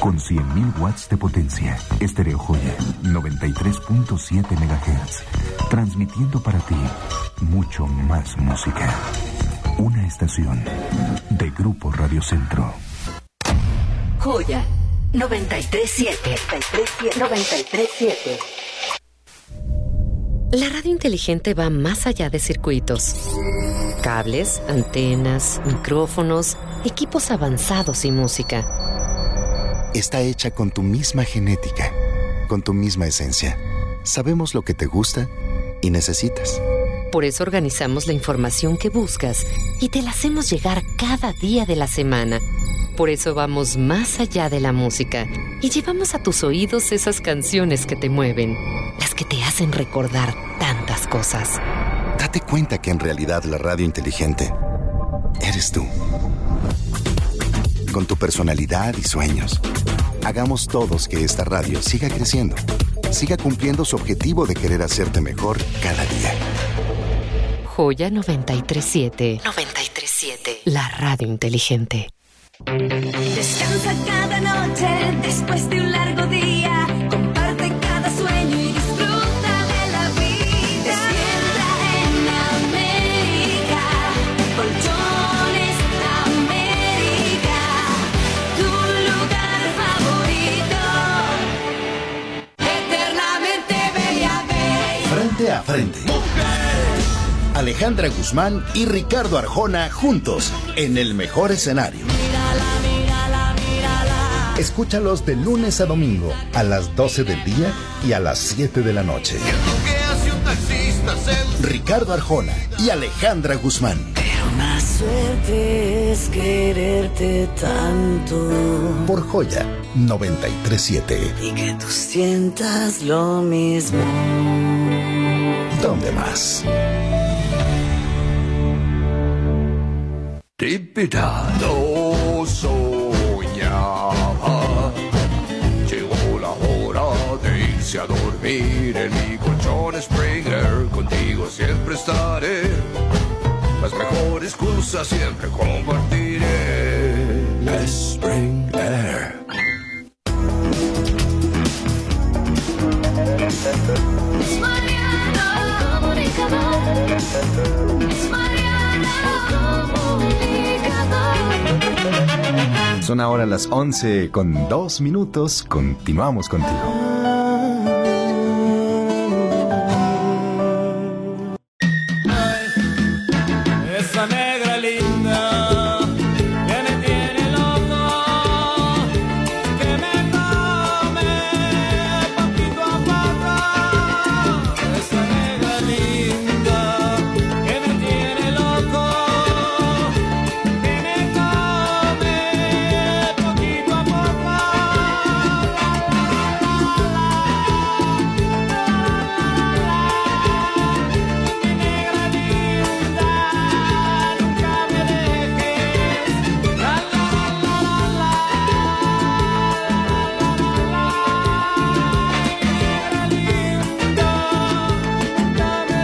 con 100.000 watts de potencia. Estéreo Joya, 93.7 MHz, transmitiendo para ti mucho más música. Una estación de Grupo Radio Centro. Joya 93.7. 93.7. La radio inteligente va más allá de circuitos. Cables, antenas, micrófonos, equipos avanzados y música. Está hecha con tu misma genética, con tu misma esencia. Sabemos lo que te gusta y necesitas. Por eso organizamos la información que buscas y te la hacemos llegar cada día de la semana. Por eso vamos más allá de la música y llevamos a tus oídos esas canciones que te mueven, las que te hacen recordar tantas cosas. Date cuenta que en realidad la radio inteligente eres tú. Con tu personalidad y sueños. Hagamos todos que esta radio siga creciendo. Siga cumpliendo su objetivo de querer hacerte mejor cada día. Joya 93.7. 93.7. La radio inteligente. Descansa cada noche después de un largo día. Comparte cada sueño y disfruta de la vida. Despierta en América. Colchones América. Tu lugar favorito. Eternamente bella. Frente a frente. Alejandra Guzmán y Ricardo Arjona juntos en el mejor escenario. Escúchalos de lunes a domingo a las 12 del día y a las 7 de la noche. Ricardo Arjona y Alejandra Guzmán. Pero más suerte es quererte tanto. Por Joya 93.7. Y que tú sientas lo mismo. ¿Dónde más? No soñaba. Llegó la hora de irse a dormir en mi colchón Springer. Contigo siempre estaré. Las mejores cosas siempre compartiré. Springer. Es Mariano Comunicador. Es Mariano Comunicador. Son ahora las 11:02. Continuamos contigo. Esa negra linda que me tiene loco, que me come poquito a poco. Esa negra linda que me tiene loco, que me come poquito a poco. Mi negra linda, nunca me dejes. La la la la mi negra linda, nunca me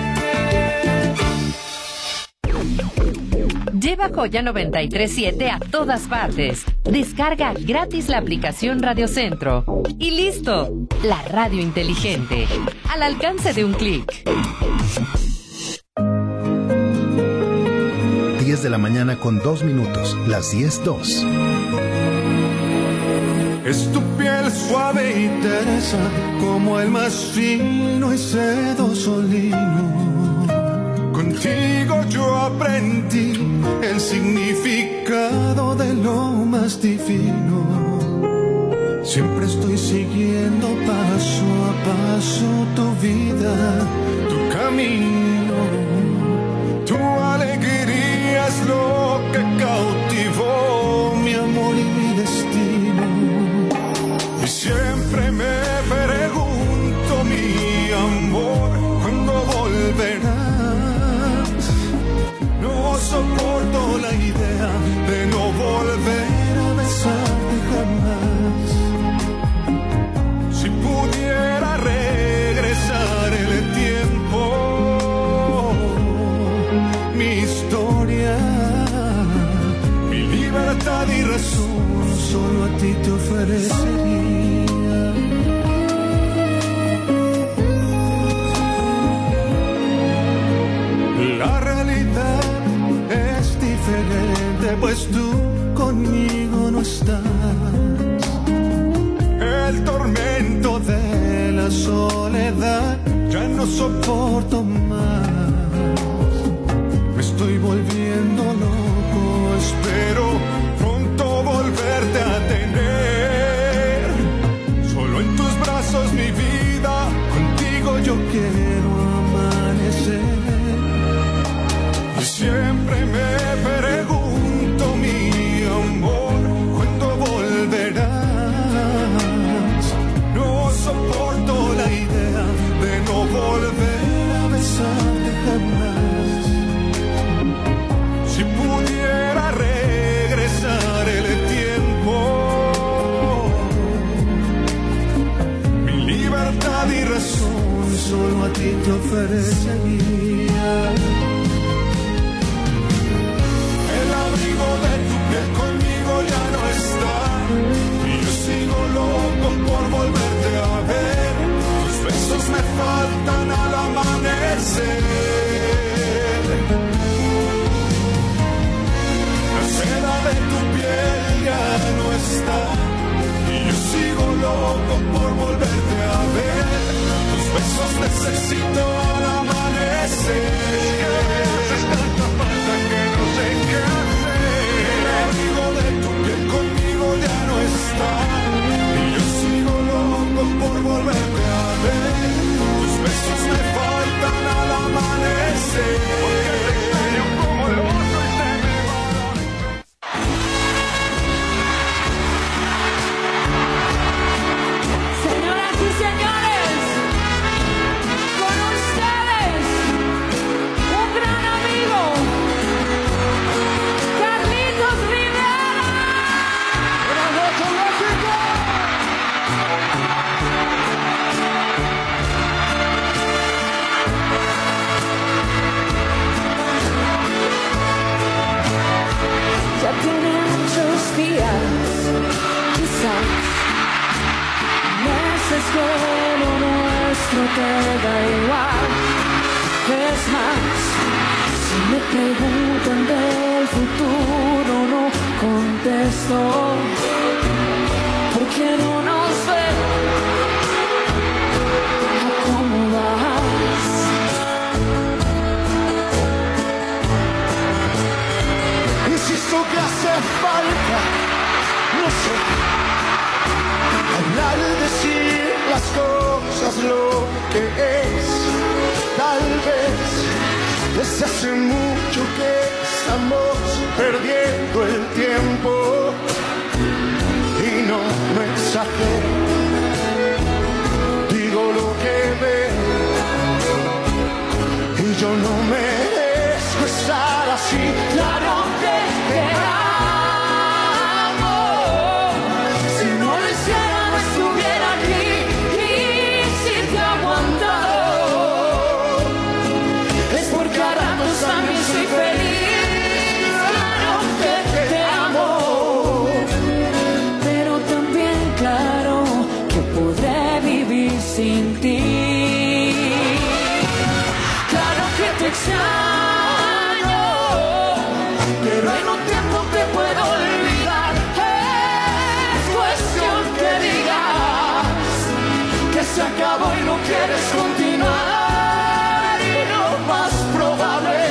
dejes. Lleva Joya 93.7 a todas partes. Descarga gratis la aplicación Radio Centro. Y listo. La radio inteligente. Al alcance de un clic. 10 de la mañana con 2 minutos. Las 10:02. Es tu piel suave y tersa, como el más fino y sedoso lino. Contigo yo aprendí el significado de lo más divino. Siempre estoy siguiendo paso a paso tu vida, tu camino. Tu alegría es lo que cautivó mi amor y mi destino. Y siempre me pregunto, mi amor, ¿cuándo volverás? No soporto la idea de no volver a besarte jamás. Si pudiera regresar el tiempo, mi historia, mi libertad y razón, solo a ti te ofrezco. ofrecería. La realidad es diferente, pues tú conmigo no estás. El tormento de la soledad ya no soporto más. Me estoy volviendo loco, espero pronto volverte a tener. Solo en tus brazos mi vida, contigo yo quiero amanecer. Y siempre me pregunto, mi amor, ¿cuándo volverás? No soporto la idea de no volver a besarte jamás. Si pudiera regresar el tiempo, mi libertad y razón solo a ti te ofrecería. El abrigo de tu piel conmigo ya no está, y yo sigo loco por volverte a ver. Tus besos me faltan al amanecer. La seda de tu piel ya no está, y yo sigo loco por volverte a ver. Tus besos necesito al amanecer. Haces tanta falta que no sé qué hacer. El abrigo de tu piel conmigo ya no está, y yo sigo loco por volverte a ver. Tus besos me faltan al amanecer. Porque te extraño como el oso y se me va la... Señoras y señores, con ustedes, un gran amigo, Carlitos Rivera. Buenas noches, México. Ya tiene muchos días, quizás meses que lo nuestro te da igual. Es más, si me preguntan del futuro no contesto, porque no nos ve a cómo vas. Insisto que hace falta, no sé, hablar y decir las cosas lo que es. Tal vez desde hace mucho que estamos perdiendo el tiempo, y no me exagero, digo lo que veo, y yo no merezco estar así. Claro que te amo. Si no lo hiciera no estuviera aquí, y si te he aguantado es porque a ratos también soy feliz. Claro que te amo, pero también claro que podré vivir sin ti. Claro que te extraño, pero en un tiempo te puedo olvidar. Es cuestión que digas que se acabó y no quieres continuar. Y lo más probable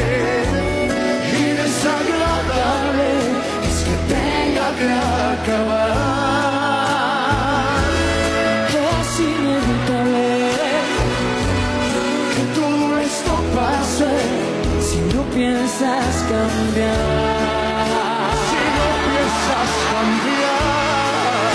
y desagradable es que tenga que acabar. Es inevitable que todo esto pase si no piensas cambiar. Si no piensas cambiar,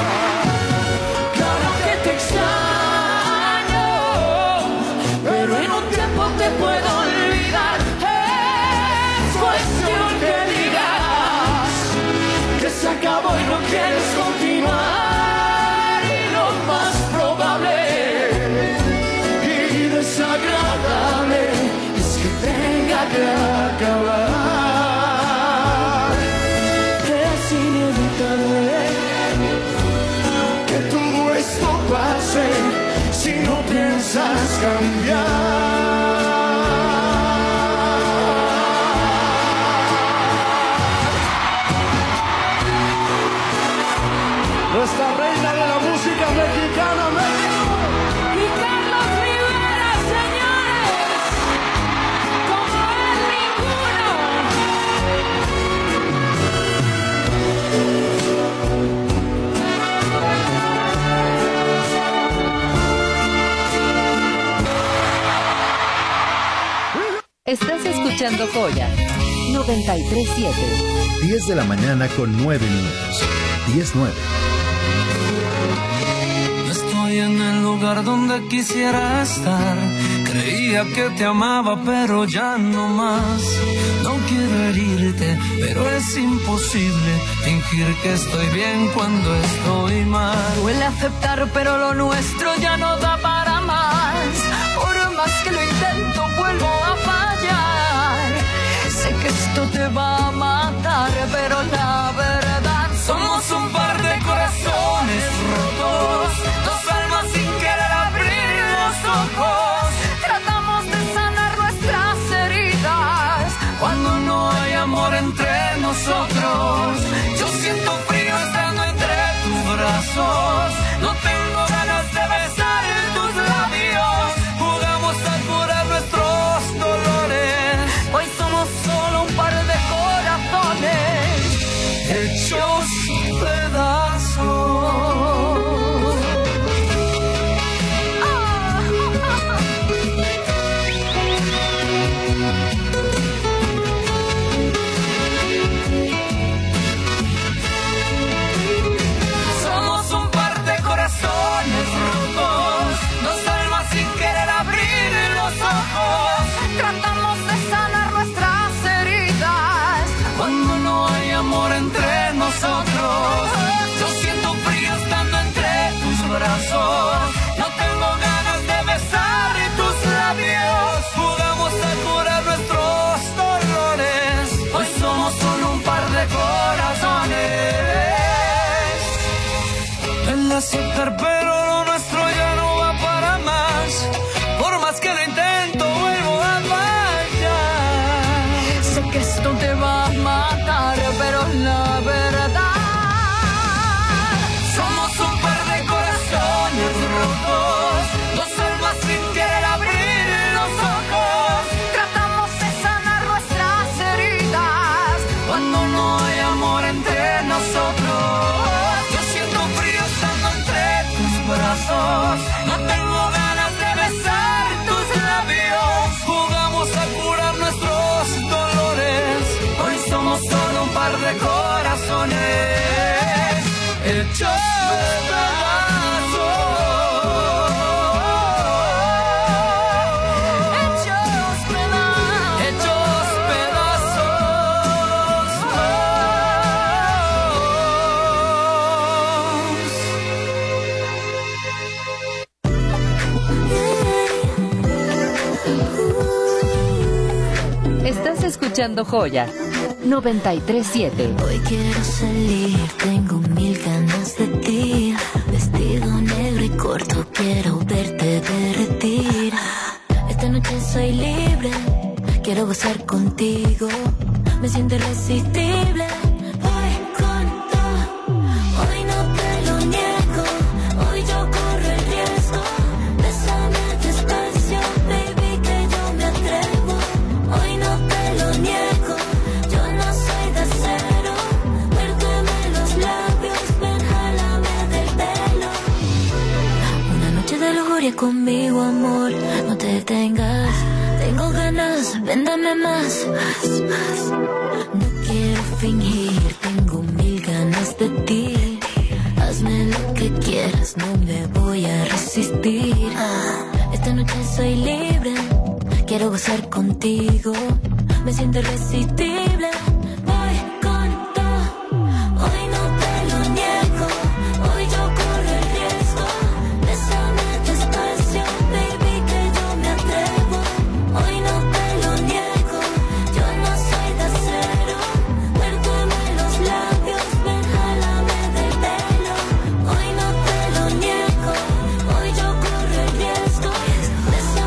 Claro que te extraño, pero en un tiempo te puedo olvidar. Es cuestión que digas que se acabó y no quieres continuar. Y lo más probable y desagradable es que tenga que acabar. cambiar. Nuestra reina de la música mexicana, México. Y Carlos Rivera, señores, como él ninguno. Estás escuchando Joya 93.7. 10 de la mañana con 9 minutos. 10:09. Estoy en el lugar donde quisiera estar. Creía que te amaba, pero ya no más. No quiero herirte, pero es imposible fingir que estoy bien cuando estoy mal. Duele aceptar, pero lo nuestro ya no da para más. Por más que lo intento, vuelvo a fallar. Sé que esto te va a matar, pero la verdad, somos un par de corazones rotos, dos almas sin querer abrir los ojos. tratamos de sanar nuestras heridas. Cuando no hay amor entre nosotros, yo siento frío estando entre tus brazos. No tengo ganas de besar tus labios. Jugamos a curar nuestros dolores. Hoy somos solo un par de corazones hechos pedazos. Somos un par de corazones rotos, dos almas sin querer abrir los ojos. Tratamos de sanar nuestras heridas. Cuando no hay amor entre nosotros, yo siento frío estando entre tus brazos. No tengo ganas de besar tus labios. Jugamos a curar nuestros dolores. Hoy somos solo un par de corazones. El aceptar, pero lo nuestro ya no va para más. Por más que lo intento, vuelvo a fallar. Sé que esto te va a matar, pero la verdad, somos un par de corazones rotos, dos almas sin querer abrir los ojos. tratamos de sanar nuestras heridas. Cuando no hay amor entre nosotros, yo siento frío estando entre tus brazos. No tengo ganas de besar tus labios. Jugamos a curar nuestros dolores. Hoy somos solo un par de corazones hechos pedazos. Hechos pedazos. Hechos pedazos. Estás escuchando Joya 93.7. Hoy quiero salir, tengo mil ganas de ti. Vestido negro y corto, quiero verte derretir. Esta noche soy libre, quiero gozar contigo. Me siento irresistible. Voy con todo, hoy no te lo niego. Hoy yo corro el riesgo. Bésame despacio, baby, que yo me atrevo. Hoy no te lo niego. Yo no soy de acero. Muérdeme los labios, ven, jálame del pelo. Una noche de lujuria conmigo, amor. No te detengas. Tengo ganas, ven, dame más. No quiero fingir, tengo mil ganas de ti. Hazme lo que quieras, no me voy a resistir. Esta noche soy libre, quiero gozar contigo. Me siento irresistible. Voy con todo, hoy no te lo niego. Hoy yo corro el riesgo. Bésame despacio, baby, que yo me atrevo. Hoy no te lo niego. Yo no soy de acero. Muérdeme los labios, ven, jálame del pelo. Hoy no te lo niego. Hoy yo corro el riesgo. Bésame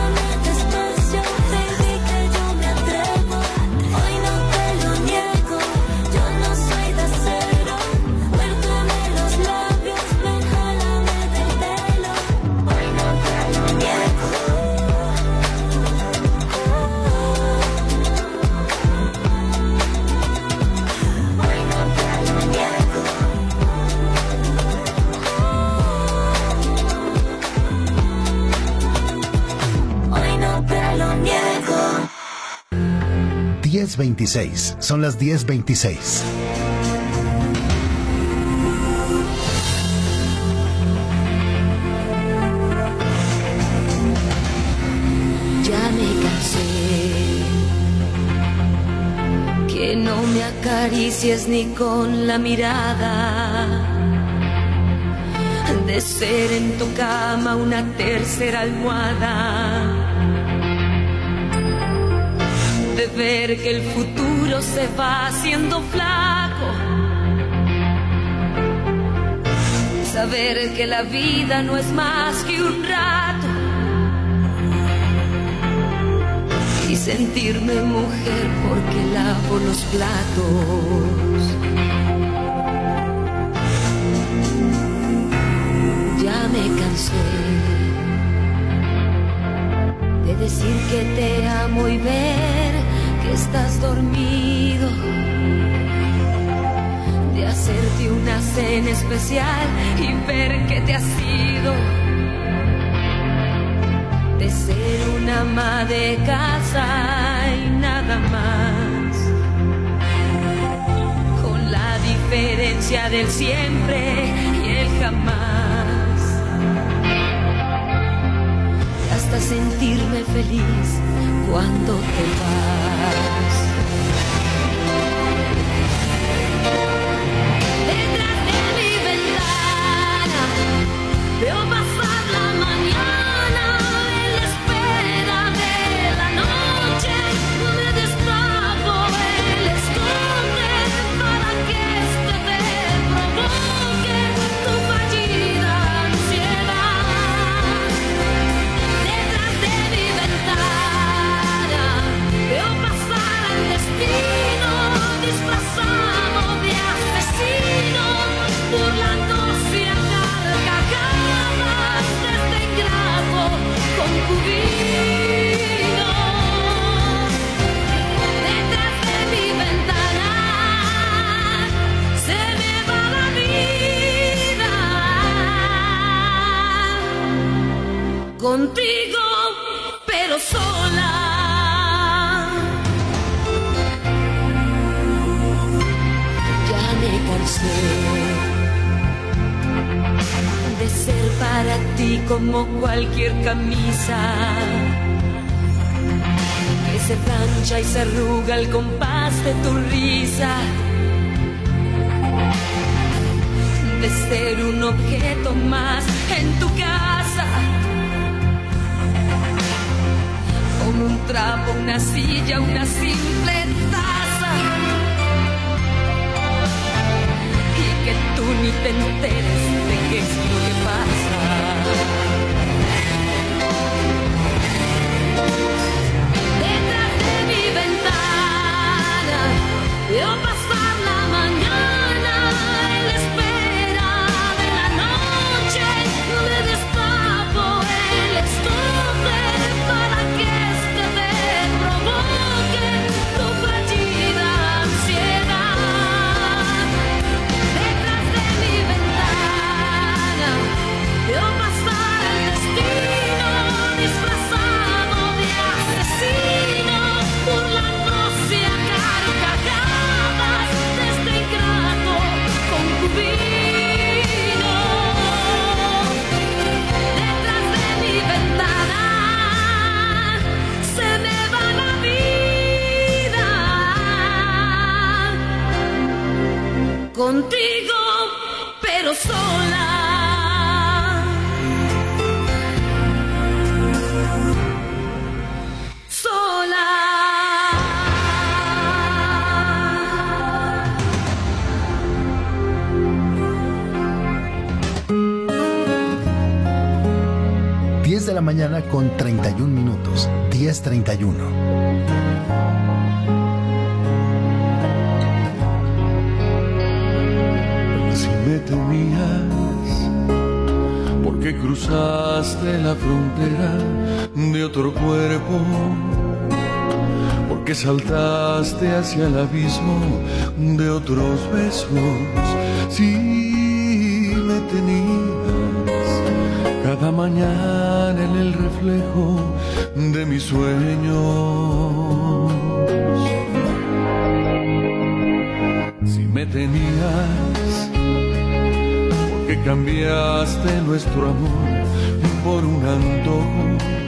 10:26. Son las 10:26. Ya me cansé, que no me acaricies ni con la mirada, de ser en tu cama una tercera almohada, de ver que el futuro se va haciendo flaco, saber que la vida no es más que un rato, y sentirme mujer porque lavo los platos. Ya me cansé de decir que te amo y ver que estás dormido, de hacerte una cena especial y ver que te has ido, de ser una ama de casa y nada más, con la diferencia del siempre y el jamás, hasta sentirme feliz cuando te vas. Detrás de mi ventana veo pasar la mañana, en la espera de la noche me destapo el escote para que este te provoque tu fallida ansiedad. Detrás de mi ventana veo pasar al destino disfrazado de asesino, burlándose a carcajadas de este ingrato concubino. Detrás de mi ventana se me va la vida, contigo pero sola. Ya me cansé de ser para ti como cualquier camisa que se plancha y se arruga al compás de tu risa, de ser un objeto más en tu casa, como un trapo, una silla, una simple taza, y que tú ni te enteres de qué es lo que pasa. Detrás de mi ventana veo pasar la mañana, en la espera de la noche me destapo el estope para que este te provoque tu fallida ansiedad. Detrás de mi ventana veo pasar el destino disfrazado de asesino, burlándose a carcajadas de este ingrato concubino. Detrás de mi ventana se me va la vida, contigo pero sola. Sola. 10 de la mañana con 31 minutos. 10:31. Si me temías, porque cruzaste la frontera de otro cuerpo, porque saltaste hacia el abismo de otros besos. Si me tenías cada mañana en el reflejo de mis sueños, tenías, porque cambiaste nuestro amor por un antojo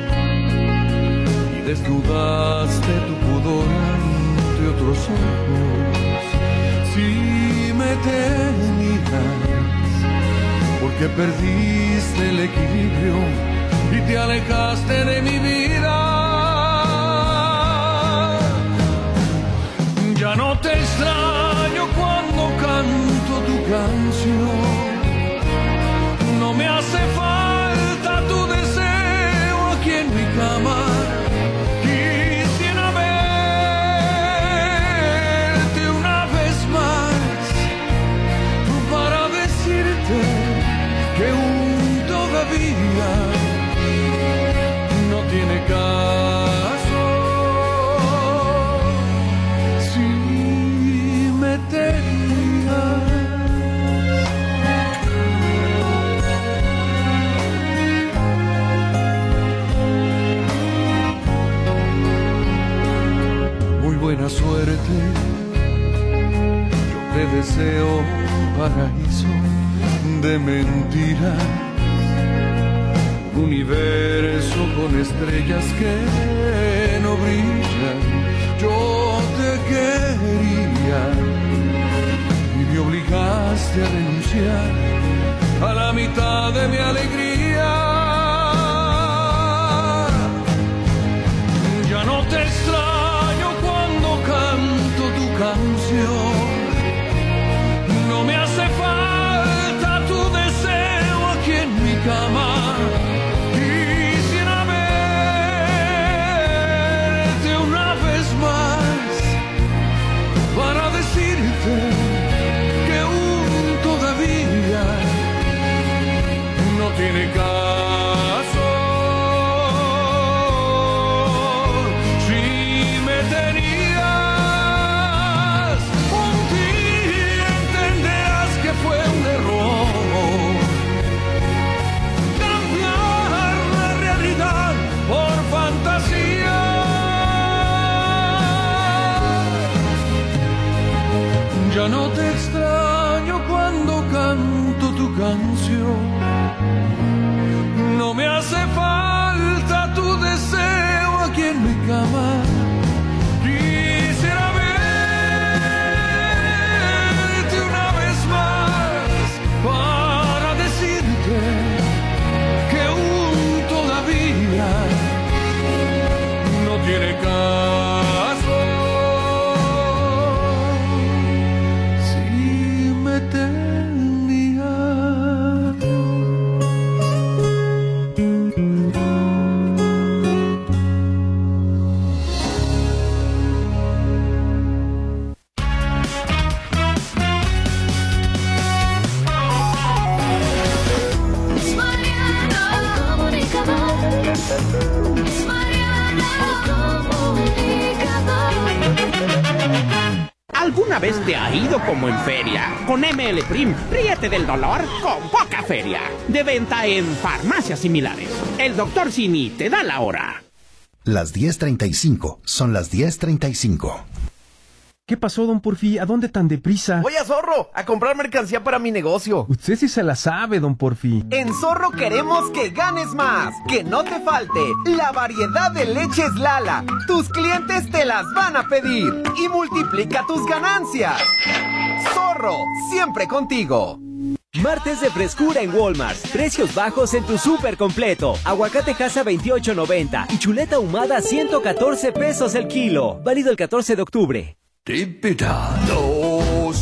y desnudaste tu pudor ante otros ojos. Si me tenías, porque perdiste el equilibrio y te alejaste de mi vida. Ya no te extraño cuando canto tu canción, no me hace falta tu deseo aquí en mi cama. Quisiera verte una vez más para decirte que aún todavía no tiene caso si me tenías. Muy buena suerte, yo te deseo un paraíso de mentiras, un universo con estrellas que no brillan. Yo te quería y me obligaste a renunciar a la mitad de mi alegría. Ya no te extraño cuando canto tu canción, no me hace falta tu deseo aquí en mi cama. Quisiera verte una vez más para decirte que aún todavía no tiene caso. Si me tenías, un día entenderás que fue un error cambiar la realidad por fantasía. Ya no te extraño cuando canto tu canción, no me hace falta tu deseo aquí en mi cama. Quisiera verte una vez más para decirte que aún todavía no tiene caso si me tenías. Mariana, el comunicador. Mariana, el comunicador. ¿Alguna vez te ha ido como en feria? Con ML Prim, ríete del dolor con poca feria. De venta en farmacias similares. El Dr. Simi te da la hora. Las 10:35 son las 10:35. ¿Qué pasó, don Porfí? ¿A dónde tan deprisa? Voy a Zorro a comprar mercancía para mi negocio. Usted sí se la sabe, don Porfí. En Zorro queremos que ganes más, que no te falte la variedad de leches Lala. Tus clientes te las van a pedir y multiplica tus ganancias. Zorro, siempre contigo. Martes de frescura en Walmart. Precios bajos en tu súper completo. Aguacate Hass a $28.90 y chuleta ahumada a $114 el kilo. Válido el 14 de octubre. No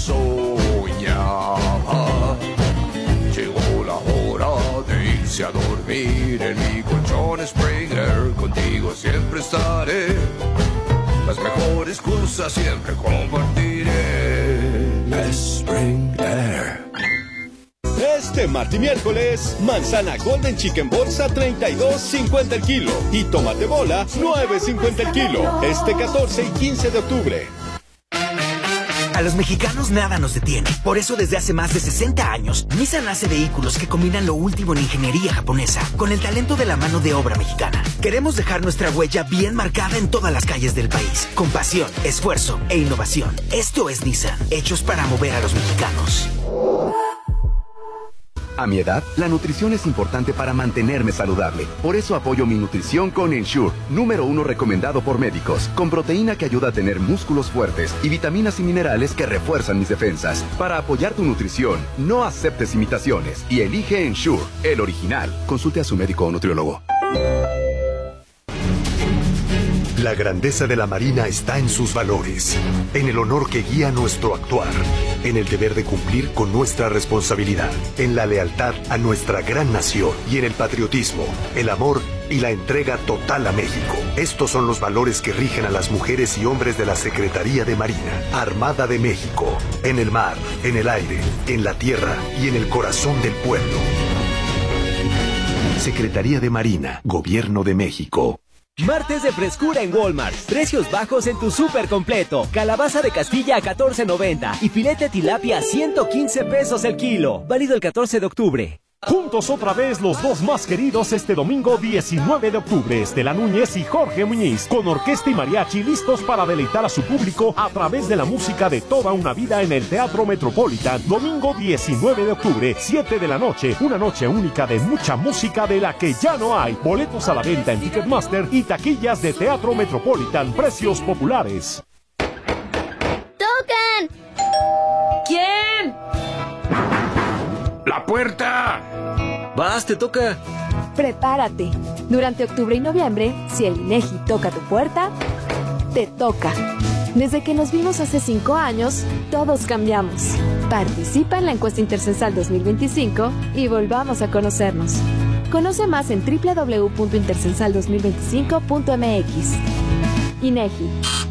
soñaba, llegó la hora de irse a dormir en mi colchón Springer. Contigo siempre estaré, las mejores cosas siempre compartiré. Springer. Este martes y miércoles, manzana Golden Chicken bolsa $32.50 el kilo y tomate bola $9.50 el kilo. Este 14 y 15 de octubre. los mexicanos nada nos detiene. Por eso desde hace más de 60 años, Nissan hace vehículos que combinan lo último en ingeniería japonesa con el talento de la mano de obra mexicana. Queremos dejar nuestra huella bien marcada en todas las calles del país, con pasión, esfuerzo e innovación. Esto es Nissan, hechos para mover a los mexicanos. A mi edad, la nutrición es importante para mantenerme saludable. Por eso apoyo mi nutrición con Ensure, número 1 recomendado por médicos, con proteína que ayuda a tener músculos fuertes y vitaminas y minerales que refuerzan mis defensas. Para apoyar tu nutrición, no aceptes imitaciones y elige Ensure, el original. Consulte a su médico o nutriólogo. La grandeza de la Marina está en sus valores, en el honor que guía nuestro actuar, en el deber de cumplir con nuestra responsabilidad, en la lealtad a nuestra gran nación y en el patriotismo, el amor y la entrega total a México. Estos son los valores que rigen a las mujeres y hombres de la Secretaría de Marina, Armada de México, en el mar, en el aire, en la tierra y en el corazón del pueblo. Secretaría de Marina, Gobierno de México. Martes de frescura en Walmart. Precios bajos en tu súper completo. Calabaza de Castilla a $14.90 y filete tilapia a $115 el kilo. Válido el 14 de octubre. Juntos otra vez los dos más queridos este domingo 19 de octubre, Estela Núñez y Jorge Muñiz, con orquesta y mariachi listos para deleitar a su público a través de la música de toda una vida en el Teatro Metropolitan. Domingo 19 de octubre, 7 de la noche, una noche única de mucha música de la que ya no hay. Boletos a la venta en Ticketmaster y taquillas de Teatro Metropolitan, precios populares. ¡Tocan! ¿Quién? ¡La puerta! ¡Vas, te toca! Prepárate. Durante octubre y noviembre, si el INEGI toca tu puerta, te toca. Desde que nos vimos hace 5 años, todos cambiamos. Participa en la encuesta Intercensal 2025 y volvamos a conocernos. Conoce más en www.intercensal2025.mx. INEGI.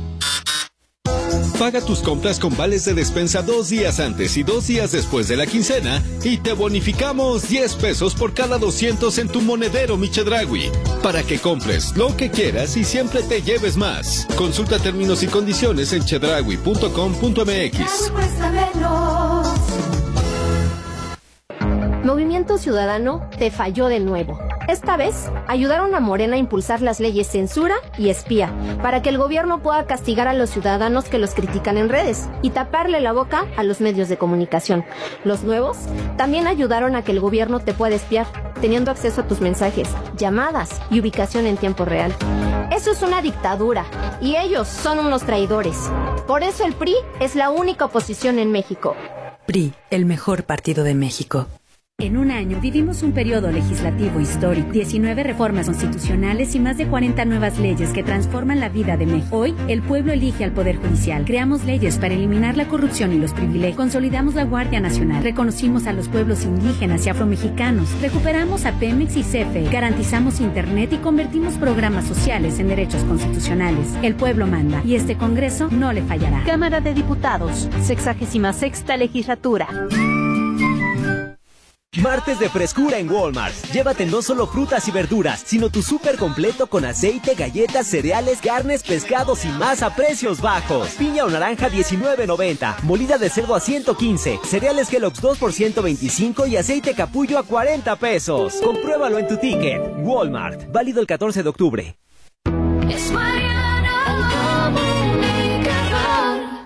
Paga tus compras con vales de despensa 2 días antes y 2 días después de la quincena y te bonificamos 10 pesos por cada 200 en tu monedero Chedraui, para que compres lo que quieras y siempre te lleves más. Consulta términos y condiciones en chedraui.com.mx. Movimiento Ciudadano te falló de nuevo. Esta vez, ayudaron a Morena a impulsar las leyes censura y espía, para que el gobierno pueda castigar a los ciudadanos que los critican en redes y taparle la boca a los medios de comunicación. Los nuevos también ayudaron a que el gobierno te pueda espiar, teniendo acceso a tus mensajes, llamadas y ubicación en tiempo real. Eso es una dictadura, y ellos son unos traidores. Por eso el PRI es la única oposición en México. PRI, el mejor partido de México. En un año vivimos un periodo legislativo histórico, 19 reformas constitucionales y más de 40 nuevas leyes que transforman la vida de México. Hoy, el pueblo elige al Poder Judicial. Creamos leyes para eliminar la corrupción y los privilegios. Consolidamos la Guardia Nacional. Reconocimos a los pueblos indígenas y afromexicanos. Recuperamos a Pemex y CFE. Garantizamos Internet y convertimos programas sociales en derechos constitucionales. El pueblo manda y este Congreso no le fallará. Cámara de Diputados, 66ª legislatura. Martes de frescura en Walmart. Llévate no solo frutas y verduras, sino tu súper completo con aceite, galletas, cereales, carnes, pescados y más a precios bajos. Piña o naranja $19.90, molida de cerdo a $115, cereales Kellogg's 2 por $125 y aceite capullo a $40. Compruébalo en tu ticket. Walmart. Válido el 14 de octubre. Es Mariano Comunicador.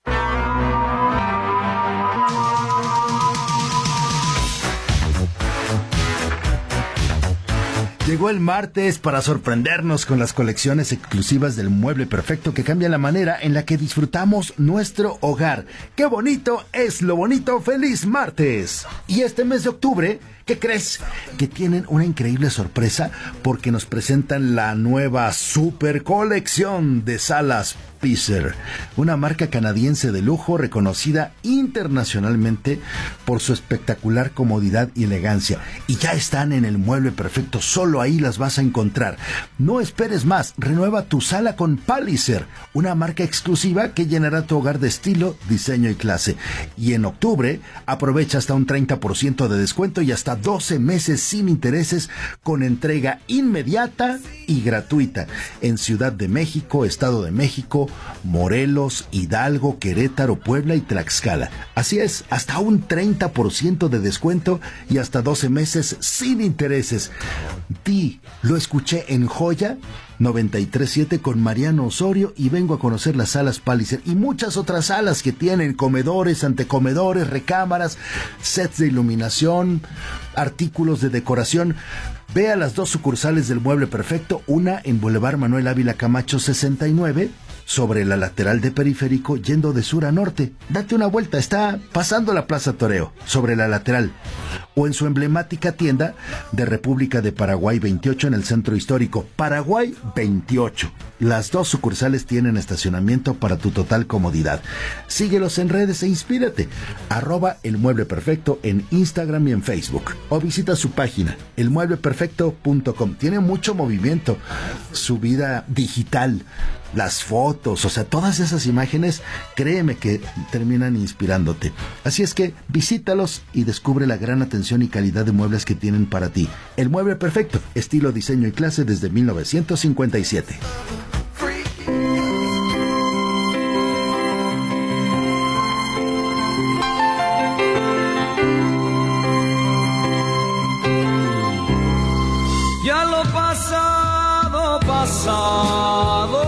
Llegó el martes para sorprendernos con las colecciones exclusivas del Mueble Perfecto que cambian la manera en la que disfrutamos nuestro hogar. ¡Qué bonito es lo bonito! ¡Feliz martes! Y este mes de octubre, ¿qué crees? Que tienen una increíble sorpresa porque nos presentan la nueva super colección de salas Piecer, una marca canadiense de lujo reconocida internacionalmente por su espectacular comodidad y elegancia. Y ya están en el Mueble Perfecto, solo ahí las vas a encontrar. No esperes más, renueva tu sala con Palliser, una marca exclusiva que llenará tu hogar de estilo, diseño y clase. Y en octubre, aprovecha hasta un 30% de descuento y hasta 12 meses sin intereses con entrega inmediata y gratuita en Ciudad de México, Estado de México, Morelos, Hidalgo, Querétaro, Puebla y Tlaxcala. Así es, hasta un 30% de descuento y hasta 12 meses sin intereses. Lo escuché en Joya 93.7 con Mariano Osorio y vengo a conocer las salas Palliser y muchas otras salas que tienen comedores, antecomedores, recámaras, sets de iluminación, artículos de decoración. Ve a las 2 sucursales del Mueble Perfecto, una en Boulevard Manuel Ávila Camacho 69, sobre la lateral de Periférico, yendo de sur a norte. Date una vuelta, está pasando la Plaza Toreo, sobre la lateral. O en su emblemática tienda de República de Paraguay 28 en el Centro Histórico, Paraguay 28. Las 2 sucursales tienen estacionamiento para tu total comodidad. Síguelos en redes e inspírate. @El Mueble Perfecto en Instagram y en Facebook. O visita su página, elmuebleperfecto.com. Tiene mucho movimiento, su vida digital, las fotos, o sea, todas esas imágenes, créeme que terminan inspirándote. Así es que visítalos y descubre la gran atención y calidad de muebles que tienen para ti. El Mueble Perfecto, estilo, diseño y clase desde 1957. Ya lo pasado, pasado.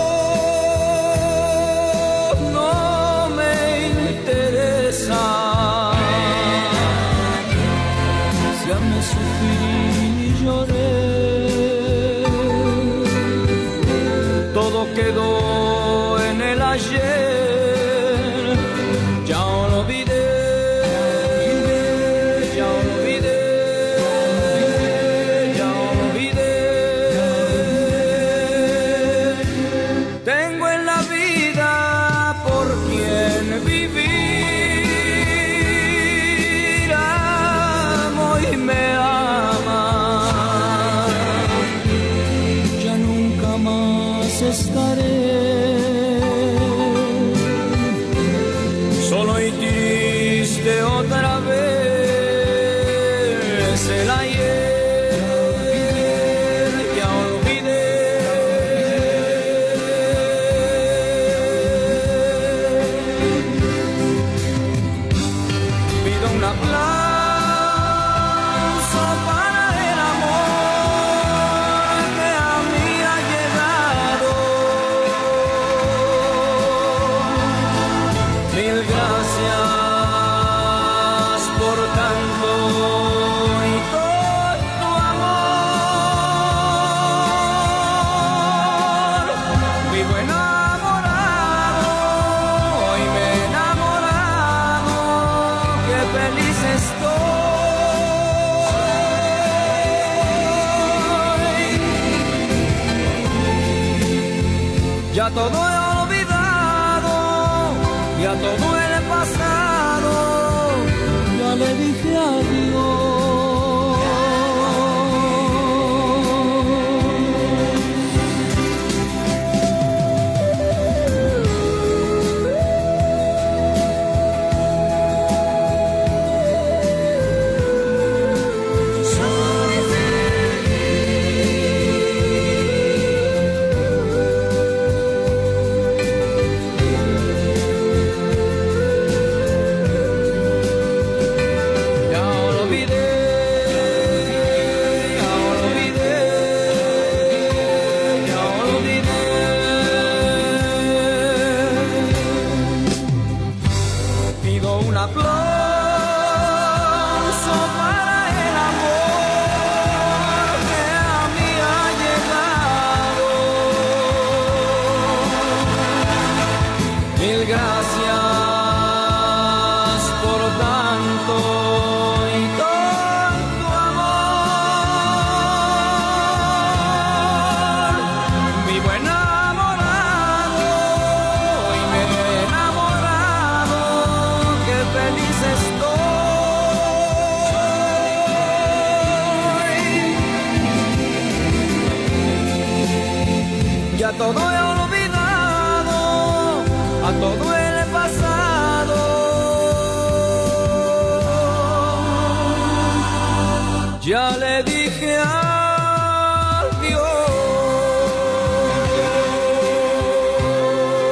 Quedó en el ayer, ya lo olvidé, ya lo olvidé, ya lo olvidé. Tengo en la vida por quien vivir, amo y me ama, ya nunca más estaré solo y triste otra vez. El ayer ya olvidé. Pido un aplauso para el amor que a mí ha llegado. Mil gracias por tanto y todo amor. Vivo enamorado, hoy me he enamorado, qué feliz estoy. Ya todo he olvidado, ya todo el pasado, ya le dije adiós. Ya todo he olvidado, a todo el pasado. Ya le dije adiós.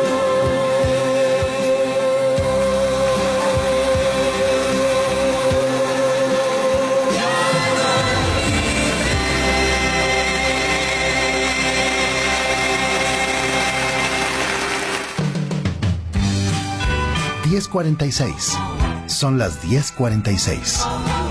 10:46. Son las 10:46.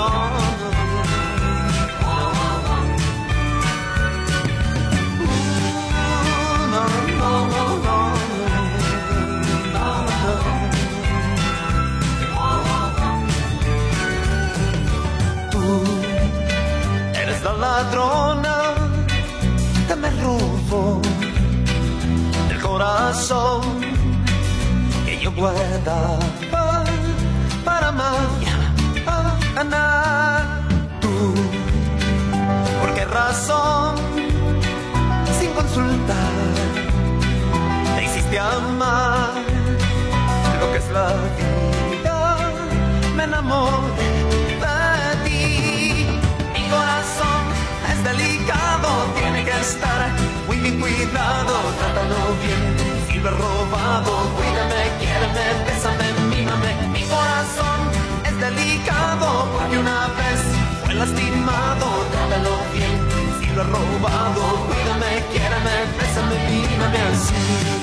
Ladrona que me robó el corazón que yo guardaba para mañana. Tú, ¿por qué razón? Sin consultar, te hiciste amar lo que es la vida. Me enamoré de ti, mi corazón es delicado, tiene que estar muy bien cuidado, trátalo bien, si lo he robado, cuídame, quiéreme, bésame, mímame, mi corazón es delicado, porque una vez fue lastimado, trátalo bien, si lo he robado, cuídame, quiéreme, bésame, mímame así.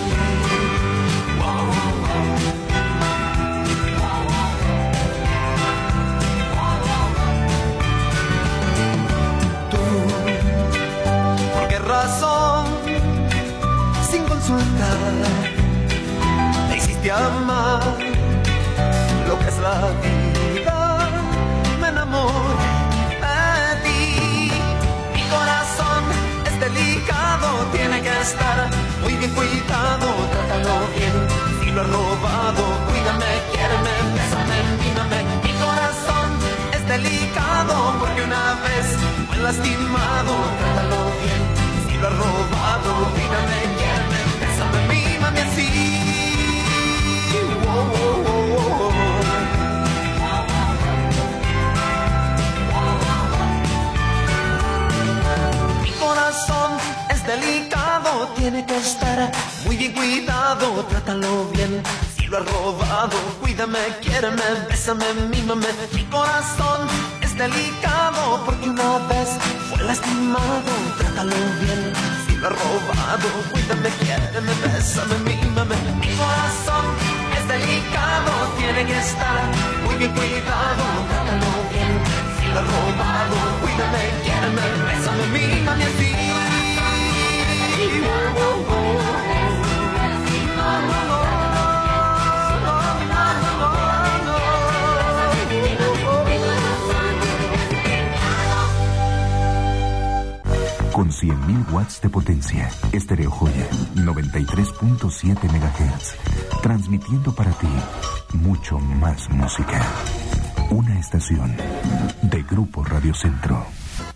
Razón, sin consultar, te hiciste amar lo que es la vida. Me enamoré de ti, mi corazón es delicado, tiene que estar muy bien cuidado, trátalo bien, si lo he robado, cuídame, quiéreme, bésame, mímame, mi corazón es delicado, porque una vez fue lastimado, trátalo bien, lo he robado, mírame, quiéreme, bésame, mímame así. Mi corazón es delicado, tiene que estar muy bien cuidado, trátalo bien, si lo he robado, cuídame, quiéreme, bésame, mímame. Mi corazón es delicado, porque una vez fue lastimado, trátalo bien, si lo he robado, cuídame, quiéreme, bésame, mímame. Mi corazón es delicado, tiene que estar muy bien cuidado, trátalo bien, si lo he robado, cuídame, quiéreme, bésame, mímame así. Con 100.000 watts de potencia, Estéreo Joya, 93.7 MHz, transmitiendo para ti mucho más música. Una estación de Grupo Radio Centro.